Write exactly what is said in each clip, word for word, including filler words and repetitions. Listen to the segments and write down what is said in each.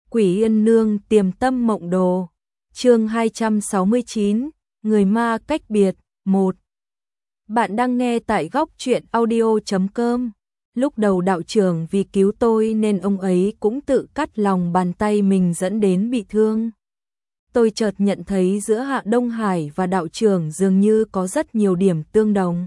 Quỷ Yên Nương Tiềm Tâm Mộng Đồ. Chương hai trăm sáu mươi chín, Người ma cách biệt, một. Bạn đang nghe tại góc truyện audio chấm com. Lúc đầu đạo trưởng vì cứu tôi nên ông ấy cũng tự cắt lòng bàn tay mình dẫn đến bị thương. Tôi chợt nhận thấy giữa Hạ Đông Hải và đạo trưởng dường như có rất nhiều điểm tương đồng.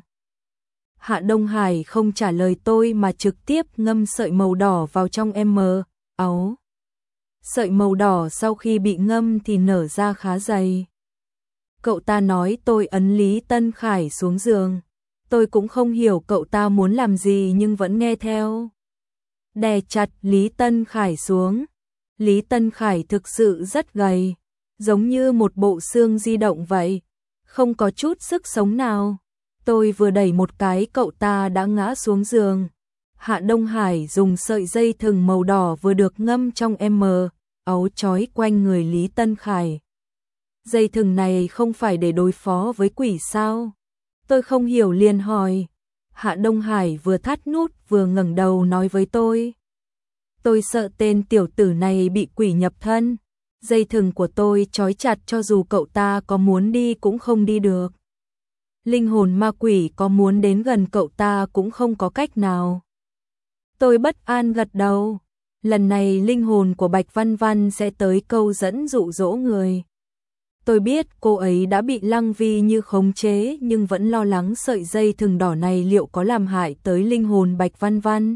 Hạ Đông Hải không trả lời tôi mà trực tiếp ngâm sợi màu đỏ vào trong em áo. Sợi màu đỏ sau khi bị ngâm thì nở ra khá dày. Cậu ta nói tôi ấn Lý Tân Khải xuống giường. Tôi cũng không hiểu cậu ta muốn làm gì nhưng vẫn nghe theo. Đè chặt Lý Tân Khải xuống. Lý Tân Khải thực sự rất gầy, giống như một bộ xương di động vậy, không có chút sức sống nào. Tôi vừa đẩy một cái cậu ta đã ngã xuống giường. Hạ Đông Hải dùng sợi dây thừng màu đỏ vừa được ngâm trong em áo trói quanh người Lý Tân Khải. Dây thừng này không phải để đối phó với quỷ sao? Tôi không hiểu liền hỏi. Hạ Đông Hải vừa thắt nút vừa ngẩng đầu nói với tôi. Tôi sợ tên tiểu tử này bị quỷ nhập thân. Dây thừng của tôi trói chặt cho dù cậu ta có muốn đi cũng không đi được. Linh hồn ma quỷ có muốn đến gần cậu ta cũng không có cách nào. Tôi bất an gật đầu. Lần này linh hồn của Bạch Văn Văn sẽ tới câu dẫn dụ dỗ người. Tôi biết cô ấy đã bị Lăng Vi Như khống chế nhưng vẫn lo lắng sợi dây thừng đỏ này liệu có làm hại tới linh hồn Bạch Văn Văn.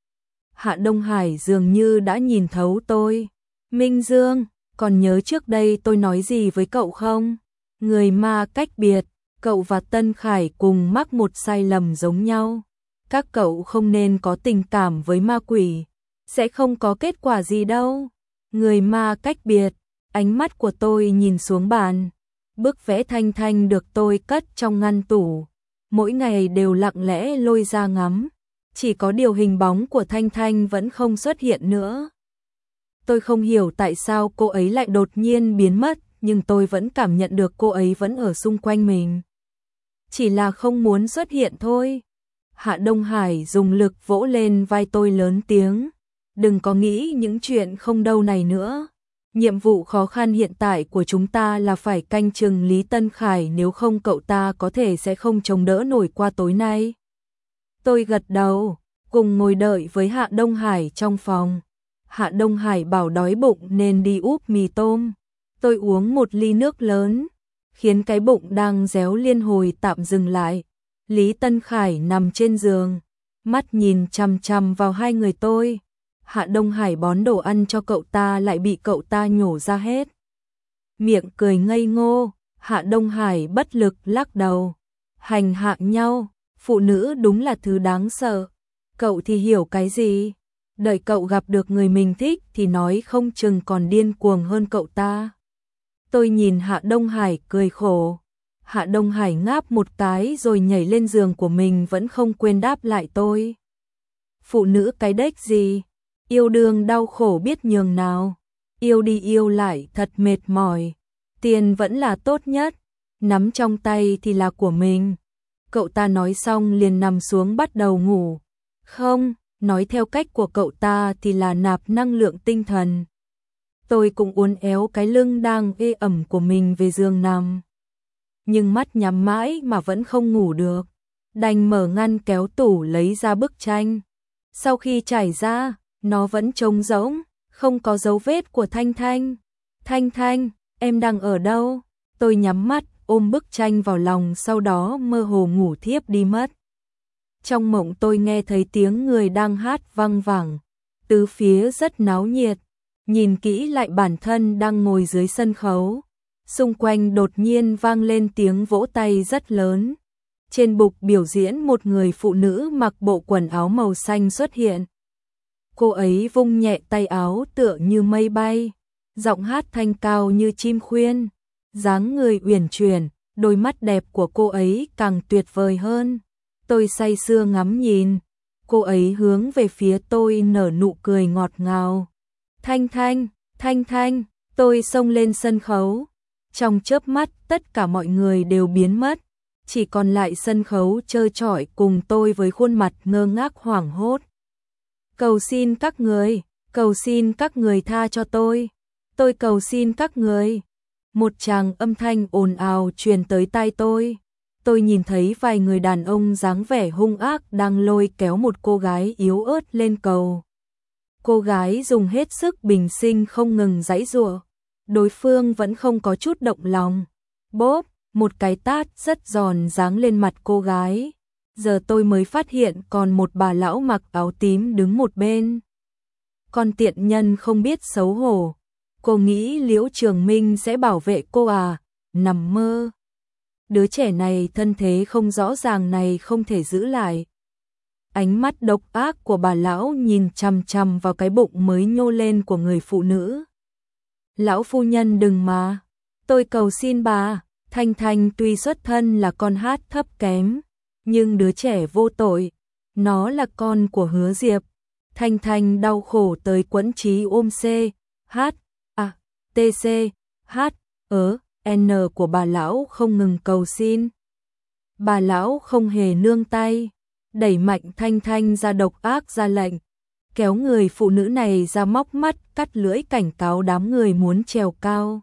Hạ Đông Hải dường như đã nhìn thấu tôi. Minh Dương, còn nhớ trước đây tôi nói gì với cậu không? Người ma cách biệt, cậu và Tân Khải cùng mắc một sai lầm giống nhau. Các cậu không nên có tình cảm với ma quỷ, sẽ không có kết quả gì đâu. Người ma cách biệt. Ánh mắt của tôi nhìn xuống bàn. Bức vẽ Thanh Thanh được tôi cất trong ngăn tủ. Mỗi ngày đều lặng lẽ lôi ra ngắm. Chỉ có điều hình bóng của Thanh Thanh vẫn không xuất hiện nữa. Tôi không hiểu tại sao cô ấy lại đột nhiên biến mất, nhưng tôi vẫn cảm nhận được cô ấy vẫn ở xung quanh mình. Chỉ là không muốn xuất hiện thôi. Hạ Đông Hải dùng lực vỗ lên vai tôi lớn tiếng. Đừng có nghĩ những chuyện không đâu này nữa. Nhiệm vụ khó khăn hiện tại của chúng ta là phải canh chừng Lý Tân Khải, nếu không cậu ta có thể sẽ không chống đỡ nổi qua tối nay. Tôi gật đầu, cùng ngồi đợi với Hạ Đông Hải trong phòng. Hạ Đông Hải bảo đói bụng nên đi úp mì tôm. Tôi uống một ly nước lớn, khiến cái bụng đang réo liên hồi tạm dừng lại. Lý Tân Khải nằm trên giường, mắt nhìn chằm chằm vào hai người tôi. Hạ Đông Hải bón đồ ăn cho cậu ta lại bị cậu ta nhổ ra hết. Miệng cười ngây ngô, Hạ Đông Hải bất lực lắc đầu. Hành hạ nhau, phụ nữ đúng là thứ đáng sợ. Cậu thì hiểu cái gì? Đợi cậu gặp được người mình thích thì nói không chừng còn điên cuồng hơn cậu ta. Tôi nhìn Hạ Đông Hải cười khổ. Hạ Đông Hải ngáp một cái rồi nhảy lên giường của mình vẫn không quên đáp lại tôi. Phụ nữ cái đếch gì? Yêu đương đau khổ biết nhường nào. Yêu đi yêu lại thật mệt mỏi. Tiền vẫn là tốt nhất. Nắm trong tay thì là của mình. Cậu ta nói xong liền nằm xuống bắt đầu ngủ. Không, nói theo cách của cậu ta thì là nạp năng lượng tinh thần. Tôi cũng uốn éo cái lưng đang ê ẩm của mình về giường nằm. Nhưng mắt nhắm mãi mà vẫn không ngủ được. Đành mở ngăn kéo tủ lấy ra bức tranh. Sau khi trải ra, nó vẫn trống rỗng, không có dấu vết của Thanh Thanh. Thanh Thanh, em đang ở đâu? Tôi nhắm mắt, ôm bức tranh vào lòng, sau đó mơ hồ ngủ thiếp đi mất. Trong mộng tôi nghe thấy tiếng người đang hát vang vẳng, tứ phía rất náo nhiệt. Nhìn kỹ lại bản thân đang ngồi dưới sân khấu. Xung quanh đột nhiên vang lên tiếng vỗ tay rất lớn. Trên bục biểu diễn một người phụ nữ mặc bộ quần áo màu xanh xuất hiện. Cô ấy vung nhẹ tay áo tựa như mây bay, giọng hát thanh cao như chim khuyên, dáng người uyển chuyển, đôi mắt đẹp của cô ấy càng tuyệt vời hơn. Tôi say sưa ngắm nhìn, cô ấy hướng về phía tôi nở nụ cười ngọt ngào. Thanh Thanh, Thanh Thanh, tôi xông lên sân khấu. Trong chớp mắt tất cả mọi người đều biến mất, chỉ còn lại sân khấu trơ trọi cùng tôi với khuôn mặt ngơ ngác hoảng hốt. Cầu xin các người, Cầu xin các người tha cho tôi. Tôi cầu xin các người. Một tràng âm thanh ồn ào truyền tới tai tôi. Tôi nhìn thấy vài người đàn ông dáng vẻ hung ác đang lôi kéo một cô gái yếu ớt lên cầu. Cô gái dùng hết sức bình sinh không ngừng giãy giụa. Đối phương vẫn không có chút động lòng. Bốp, một cái tát rất giòn giáng lên mặt cô gái. Giờ tôi mới phát hiện còn một bà lão mặc áo tím đứng một bên. Con tiện nhân không biết xấu hổ. Cô nghĩ Liễu Trường Minh sẽ bảo vệ cô à? Nằm mơ. Đứa trẻ này thân thế không rõ ràng này không thể giữ lại. Ánh mắt độc ác của bà lão nhìn chằm chằm vào cái bụng mới nhô lên của người phụ nữ. Lão phu nhân đừng mà. Tôi cầu xin bà. Thanh Thanh tuy xuất thân là con hát thấp kém, nhưng đứa trẻ vô tội. Nó là con của Hứa Diệp. Thanh Thanh đau khổ tới quẫn trí ôm C, H, A, T C, H, ớ, N của bà lão không ngừng cầu xin. Bà lão không hề nương tay, đẩy mạnh Thanh Thanh ra, độc ác ra lệnh, kéo người phụ nữ này ra, móc mắt cắt lưỡi cảnh cáo đám người muốn trèo cao.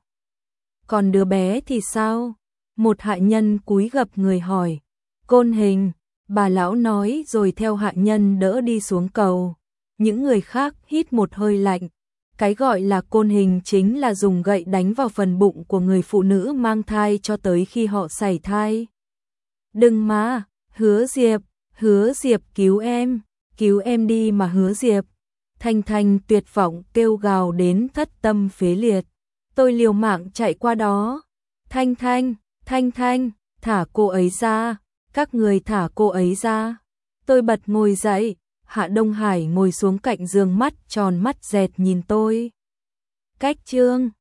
Còn đứa bé thì sao? Một hạ nhân cúi gập người hỏi. Côn hình, bà lão nói rồi theo hạ nhân đỡ đi xuống cầu. Những người khác hít một hơi lạnh. Cái gọi là côn hình chính là dùng gậy đánh vào phần bụng của người phụ nữ mang thai cho tới khi họ sảy thai. Đừng mà, Hứa Diệp, Hứa Diệp cứu em, cứu em đi mà Hứa Diệp. Thanh Thanh tuyệt vọng kêu gào đến thất tâm phế liệt. Tôi liều mạng chạy qua đó. Thanh Thanh, Thanh Thanh, thả cô ấy ra, các người thả cô ấy ra. Tôi bật ngồi dậy. Hạ Đông Hải ngồi xuống cạnh giường, mắt tròn mắt dẹt nhìn tôi. Cách chương